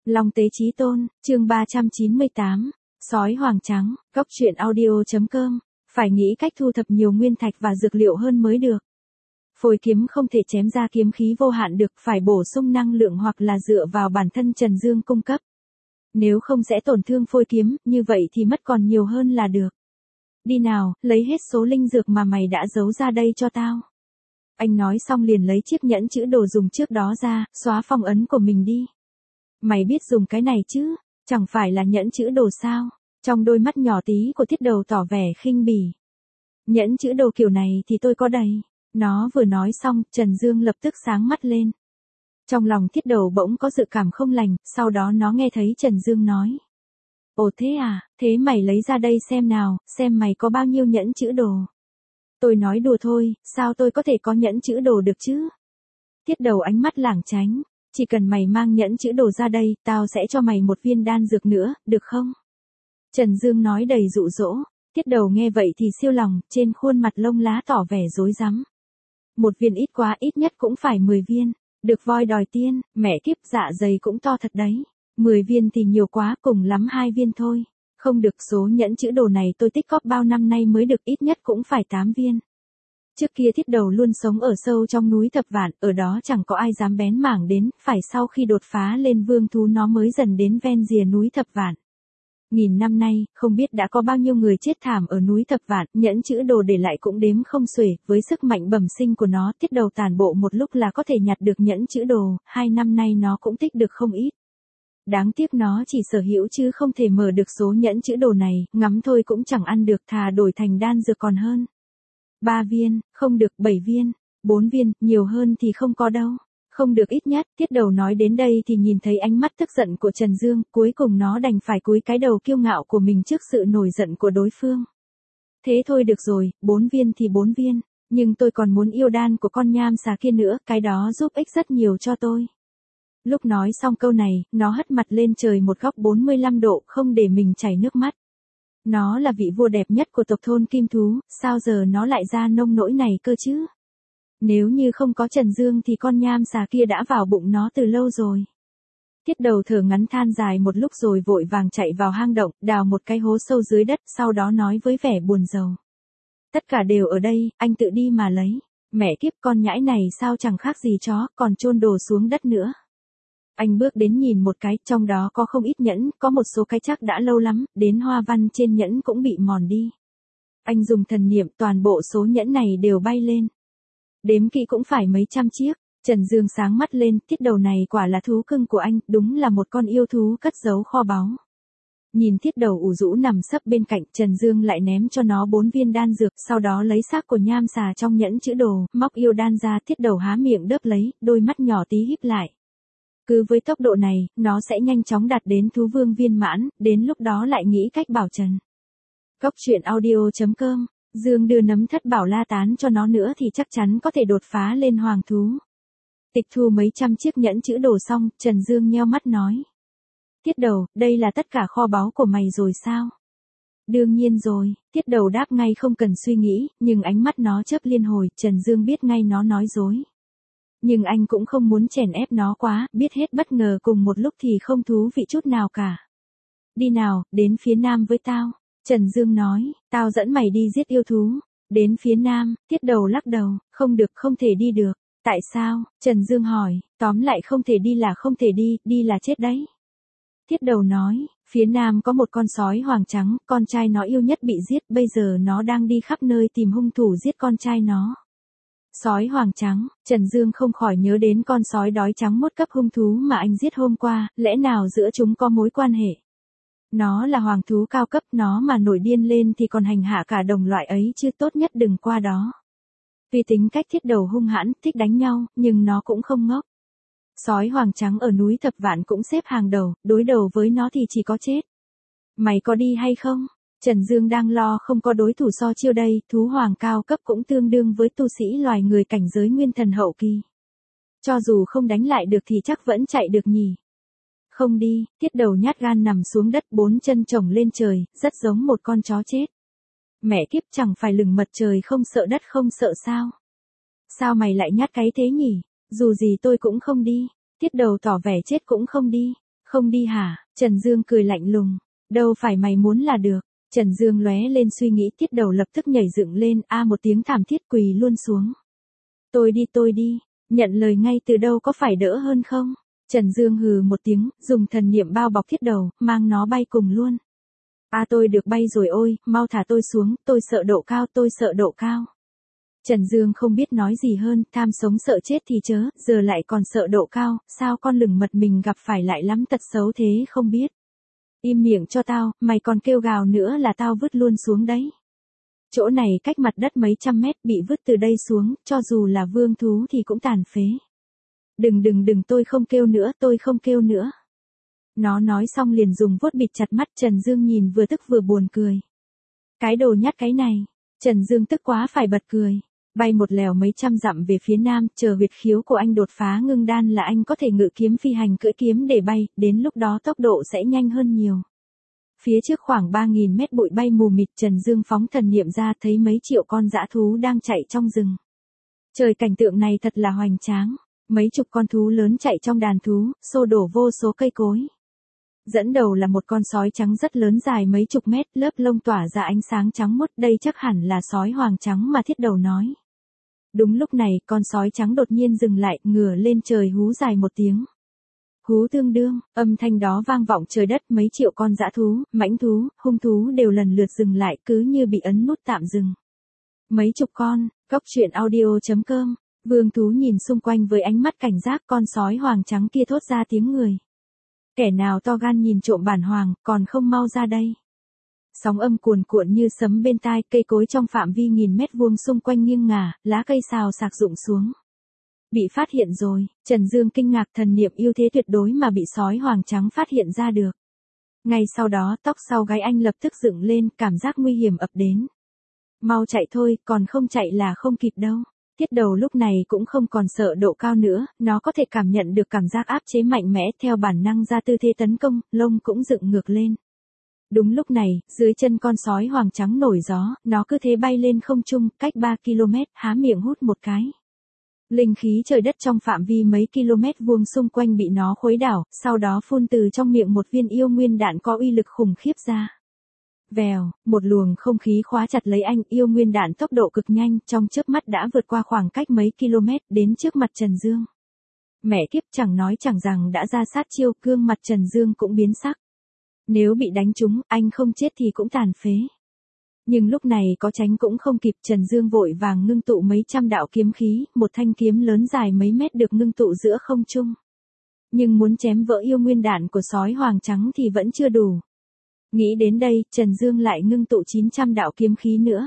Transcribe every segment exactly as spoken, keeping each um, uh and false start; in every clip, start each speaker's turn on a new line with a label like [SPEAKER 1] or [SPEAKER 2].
[SPEAKER 1] Long Tế Chí Tôn, chương ba trăm chín mươi tám, Sói Hoàng Trắng, Góc truyện audio.com, phải nghĩ cách thu thập nhiều nguyên thạch và dược liệu hơn mới được. Phôi kiếm không thể chém ra kiếm khí vô hạn được, phải bổ sung năng lượng hoặc là dựa vào bản thân Trần Dương cung cấp. Nếu không sẽ tổn thương phôi kiếm, như vậy thì mất còn nhiều hơn là được. Đi nào, lấy hết số linh dược mà mày đã giấu ra đây cho tao. Anh nói xong liền lấy chiếc nhẫn chữ đồ dùng trước đó ra, xóa phong ấn của mình đi. Mày biết dùng cái này chứ, chẳng phải là nhẫn chữ đồ sao? Trong đôi mắt nhỏ tí của Thiết Đầu tỏ vẻ khinh bỉ. Nhẫn chữ đồ kiểu này thì tôi có đầy. Nó vừa nói xong, Trần Dương lập tức sáng mắt lên. Trong lòng Thiết Đầu bỗng có dự cảm không lành, sau đó nó nghe thấy Trần Dương nói. Ồ thế à, thế mày lấy ra đây xem nào, xem mày có bao nhiêu nhẫn chữ đồ. Tôi nói đùa thôi, sao tôi có thể có nhẫn chữ đồ được chứ? Thiết Đầu ánh mắt lảng tránh. Chỉ cần mày mang nhẫn chữ đồ ra đây, tao sẽ cho mày một viên đan dược nữa, được không? Trần Dương nói đầy dụ dỗ. Thiết Đầu nghe vậy thì siêu lòng, trên khuôn mặt lông lá tỏ vẻ rối rắm. Một viên ít quá, ít nhất cũng phải mười viên. Được voi đòi tiên, mẹ kiếp, dạ dày cũng to thật đấy. mười viên thì nhiều quá, cùng lắm hai viên thôi. Không được, số nhẫn chữ đồ này tôi tích cóp bao năm nay mới được, ít nhất cũng phải tám viên. Trước kia Thiết Đầu luôn sống ở sâu trong núi Thập Vạn, ở đó chẳng có ai dám bén mảng đến, phải sau khi đột phá lên vương thú nó mới dần đến ven rìa núi Thập Vạn. Nghìn năm nay, không biết đã có bao nhiêu người chết thảm ở núi Thập Vạn, nhẫn chữ đồ để lại cũng đếm không xuể, với sức mạnh bẩm sinh của nó, Thiết Đầu tàn bộ một lúc là có thể nhặt được nhẫn chữ đồ, hai năm nay nó cũng tích được không ít. Đáng tiếc nó chỉ sở hữu chứ không thể mở được số nhẫn chữ đồ này, ngắm thôi cũng chẳng ăn được, thà đổi thành đan dược còn hơn. Ba viên, không được, bảy viên, bốn viên, nhiều hơn thì không có đâu. Không được, ít nhất. Thiết Đầu nói đến đây thì nhìn thấy ánh mắt tức giận của Trần Dương, cuối cùng nó đành phải cúi cái đầu kiêu ngạo của mình trước sự nổi giận của đối phương. Thế thôi được rồi, bốn viên thì bốn viên, nhưng tôi còn muốn yêu đan của con nham xà kia nữa, cái đó giúp ích rất nhiều cho tôi. Lúc nói xong câu này, nó hất mặt lên trời một góc bốn mươi lăm độ, không để mình chảy nước mắt. Nó là vị vua đẹp nhất của tộc thôn Kim Thú, sao giờ nó lại ra nông nỗi này cơ chứ? Nếu như không có Trần Dương thì con nham xà kia đã vào bụng nó từ lâu rồi. Thiết Đầu thở ngắn than dài một lúc rồi vội vàng chạy vào hang động, đào một cái hố sâu dưới đất, sau đó nói với vẻ buồn rầu. Tất cả đều ở đây, anh tự đi mà lấy. Mẹ kiếp, con nhãi này sao chẳng khác gì chó, còn chôn đồ xuống đất nữa. Anh bước đến nhìn một cái, trong đó có không ít nhẫn, có một số cái chắc đã lâu lắm, đến hoa văn trên nhẫn cũng bị mòn đi. Anh dùng thần niệm, toàn bộ số nhẫn này đều bay lên. Đếm kỹ cũng phải mấy trăm chiếc. Trần Dương sáng mắt lên, Thiết Đầu này quả là thú cưng của anh, đúng là một con yêu thú cất giấu kho báu. Nhìn Thiết Đầu ủ rũ nằm sấp bên cạnh, Trần Dương lại ném cho nó bốn viên đan dược, sau đó lấy xác của nham xà trong nhẫn chữ đồ, móc yêu đan ra. Thiết Đầu há miệng đớp lấy, đôi mắt nhỏ tí híp lại. Cứ với tốc độ này, nó sẽ nhanh chóng đạt đến thú vương viên mãn, đến lúc đó lại nghĩ cách bảo Trần. Góc truyện audio.com, Dương đưa nấm thất bảo la tán cho nó nữa thì chắc chắn có thể đột phá lên hoàng thú. Tịch thu mấy trăm chiếc nhẫn chữ đồ xong, Trần Dương nheo mắt nói. Thiết Đầu, đây là tất cả kho báu của mày rồi sao? Đương nhiên rồi, Thiết Đầu đáp ngay không cần suy nghĩ, nhưng ánh mắt nó chớp liên hồi, Trần Dương biết ngay nó nói dối. Nhưng anh cũng không muốn chèn ép nó quá, biết hết bất ngờ cùng một lúc thì không thú vị chút nào cả. Đi nào, đến phía nam với tao. Trần Dương nói, tao dẫn mày đi giết yêu thú. Đến phía nam, Thiết Đầu lắc đầu, không được, không thể đi được. Tại sao? Trần Dương hỏi, tóm lại không thể đi là không thể đi, đi là chết đấy. Thiết Đầu nói, phía nam có một con sói hoàng trắng, con trai nó yêu nhất bị giết, bây giờ nó đang đi khắp nơi tìm hung thủ giết con trai nó. Sói hoàng trắng, Trần Dương không khỏi nhớ đến con sói đói trắng mốt cấp hung thú mà anh giết hôm qua, lẽ nào giữa chúng có mối quan hệ? Nó là hoàng thú cao cấp, nó mà nổi điên lên thì còn hành hạ cả đồng loại ấy chứ, tốt nhất đừng qua đó. Vì tính cách Thiết Đầu hung hãn, thích đánh nhau, nhưng nó cũng không ngốc. Sói hoàng trắng ở núi Thập Vạn cũng xếp hàng đầu, đối đầu với nó thì chỉ có chết. Mày có đi hay không? Trần Dương đang lo không có đối thủ so chiêu đây, thú hoàng cao cấp cũng tương đương với tu sĩ loài người cảnh giới nguyên thần hậu kỳ. Cho dù không đánh lại được thì chắc vẫn chạy được nhỉ. Không đi, Thiết Đầu nhát gan nằm xuống đất, bốn chân chồng lên trời, rất giống một con chó chết. Mẹ kiếp, chẳng phải lừng mật trời không sợ đất không sợ sao? Sao mày lại nhát cái thế nhỉ? Dù gì tôi cũng không đi. Thiết Đầu tỏ vẻ chết cũng không đi. Không đi hả? Trần Dương cười lạnh lùng. Đâu phải mày muốn là được. Trần Dương lóe lên suy nghĩ, Tiết Đầu lập tức nhảy dựng lên, a một tiếng thảm thiết quỳ luôn xuống. Tôi đi tôi đi, nhận lời ngay từ đâu có phải đỡ hơn không? Trần Dương hừ một tiếng, dùng thần niệm bao bọc Thiết Đầu, mang nó bay cùng luôn. A tôi được bay rồi ôi, mau thả tôi xuống, tôi sợ độ cao, tôi sợ độ cao. Trần Dương không biết nói gì hơn, tham sống sợ chết thì chớ, giờ lại còn sợ độ cao, sao con lửng mật mình gặp phải lại lắm tật xấu thế không biết. Im miệng cho tao, mày còn kêu gào nữa là tao vứt luôn xuống đấy. Chỗ này cách mặt đất mấy trăm mét, bị vứt từ đây xuống, cho dù là vương thú thì cũng tàn phế. Đừng đừng đừng, tôi không kêu nữa, tôi không kêu nữa. Nó nói xong liền dùng vuốt bịt chặt mắt. Trần Dương nhìn vừa tức vừa buồn cười. Cái đồ nhát cái này. Trần Dương tức quá phải bật cười. Bay một lèo mấy trăm dặm về phía nam, chờ huyệt khiếu của anh đột phá ngưng đan là anh có thể ngự kiếm phi hành, cưỡi kiếm để bay, đến lúc đó tốc độ sẽ nhanh hơn nhiều. Phía trước khoảng ba nghìn mét bụi bay mù mịt, Trần Dương phóng thần niệm ra thấy mấy triệu con dã thú đang chạy trong rừng. Trời, cảnh tượng này thật là hoành tráng. Mấy chục con thú lớn chạy trong đàn thú, xô đổ vô số cây cối. Dẫn đầu là một con sói trắng rất lớn, dài mấy chục mét, lớp lông tỏa ra ánh sáng trắng muốt, đây chắc hẳn là sói hoàng trắng mà Thiết Đầu nói. Đúng lúc này, con sói trắng đột nhiên dừng lại, ngửa lên trời hú dài một tiếng. Hú tương đương, âm thanh đó vang vọng trời đất, mấy triệu con dã thú, mãnh thú, hung thú đều lần lượt dừng lại, cứ như bị ấn nút tạm dừng. Mấy chục con, Cốc Truyện Audio chấm com. Vương thú nhìn xung quanh với ánh mắt cảnh giác, con sói hoàng trắng kia thốt ra tiếng người. Kẻ nào to gan nhìn trộm bản hoàng, còn không mau ra đây. Sóng âm cuồn cuộn như sấm bên tai, cây cối trong phạm vi nghìn mét vuông xung quanh nghiêng ngả, lá cây xào xạc rụng xuống. Bị phát hiện rồi, Trần Dương kinh ngạc, thần niệm ưu thế tuyệt đối mà bị sói hoàng trắng phát hiện ra được. Ngay sau đó, tóc sau gáy anh lập tức dựng lên, cảm giác nguy hiểm ập đến. Mau chạy thôi, còn không chạy là không kịp đâu. Thiết Đầu lúc này cũng không còn sợ độ cao nữa, nó có thể cảm nhận được cảm giác áp chế mạnh mẽ, theo bản năng ra tư thế tấn công, lông cũng dựng ngược lên. Đúng lúc này, dưới chân con sói hoàng trắng nổi gió, nó cứ thế bay lên không trung, cách ba ki lô mét, há miệng hút một cái. Linh khí trời đất trong phạm vi mấy km vuông xung quanh bị nó khuấy đảo, sau đó phun từ trong miệng một viên yêu nguyên đạn có uy lực khủng khiếp ra. Vèo, một luồng không khí khóa chặt lấy anh, yêu nguyên đạn tốc độ cực nhanh, trong chớp mắt đã vượt qua khoảng cách mấy km, đến trước mặt Trần Dương. Mẹ kiếp, chẳng nói chẳng rằng đã ra sát chiêu, gương mặt Trần Dương cũng biến sắc. Nếu bị đánh trúng, anh không chết thì cũng tàn phế. Nhưng lúc này có tránh cũng không kịp, Trần Dương vội vàng ngưng tụ mấy trăm đạo kiếm khí, một thanh kiếm lớn dài mấy mét được ngưng tụ giữa không trung. Nhưng muốn chém vỡ yêu nguyên đạn của sói hoàng trắng thì vẫn chưa đủ. Nghĩ đến đây, Trần Dương lại ngưng tụ chín trăm đạo kiếm khí nữa.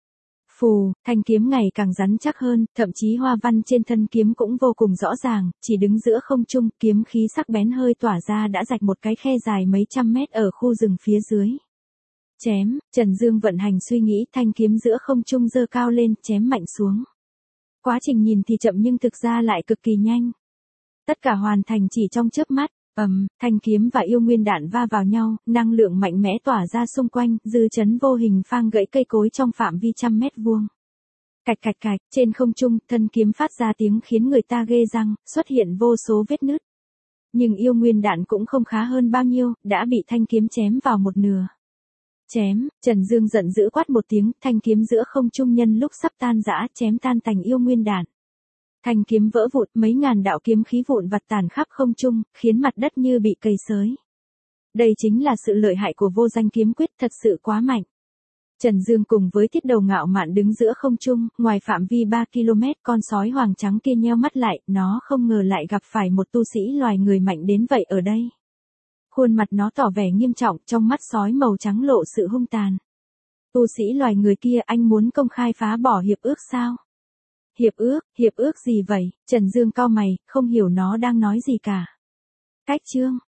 [SPEAKER 1] Phù, thanh kiếm ngày càng rắn chắc hơn, thậm chí hoa văn trên thân kiếm cũng vô cùng rõ ràng, chỉ đứng giữa không trung, kiếm khí sắc bén hơi tỏa ra đã rạch một cái khe dài mấy trăm mét ở khu rừng phía dưới. Chém, Trần Dương vận hành suy nghĩ, thanh kiếm giữa không trung giơ cao lên, chém mạnh xuống. Quá trình nhìn thì chậm nhưng thực ra lại cực kỳ nhanh. Tất cả hoàn thành chỉ trong chớp mắt. Ầm, um, thanh kiếm và yêu nguyên đạn va vào nhau, năng lượng mạnh mẽ tỏa ra xung quanh, dư chấn vô hình phang gãy cây cối trong phạm vi trăm mét vuông. Cạch cạch cạch, trên không trung, thân kiếm phát ra tiếng khiến người ta ghê răng, xuất hiện vô số vết nứt. Nhưng yêu nguyên đạn cũng không khá hơn bao nhiêu, đã bị thanh kiếm chém vào một nửa. Chém, Trần Dương giận dữ quát một tiếng, thanh kiếm giữa không trung nhân lúc sắp tan rã, chém tan thành yêu nguyên đạn. Thanh kiếm vỡ vụn, mấy ngàn đạo kiếm khí vụn vặt tàn khắp không trung, khiến mặt đất như bị cầy xới. Đây chính là sự lợi hại của vô danh kiếm quyết, thật sự quá mạnh. Trần Dương cùng với Thiết Đầu ngạo mạn đứng giữa không trung, ngoài phạm vi ba ki lô mét, con sói hoàng trắng kia nheo mắt lại, nó không ngờ lại gặp phải một tu sĩ loài người mạnh đến vậy ở đây. Khuôn mặt nó tỏ vẻ nghiêm trọng, trong mắt sói màu trắng lộ sự hung tàn. Tu sĩ loài người kia, anh muốn công khai phá bỏ hiệp ước sao? Hiệp ước, hiệp ước gì vậy? Trần Dương cau mày, không hiểu nó đang nói gì cả. Cách chương,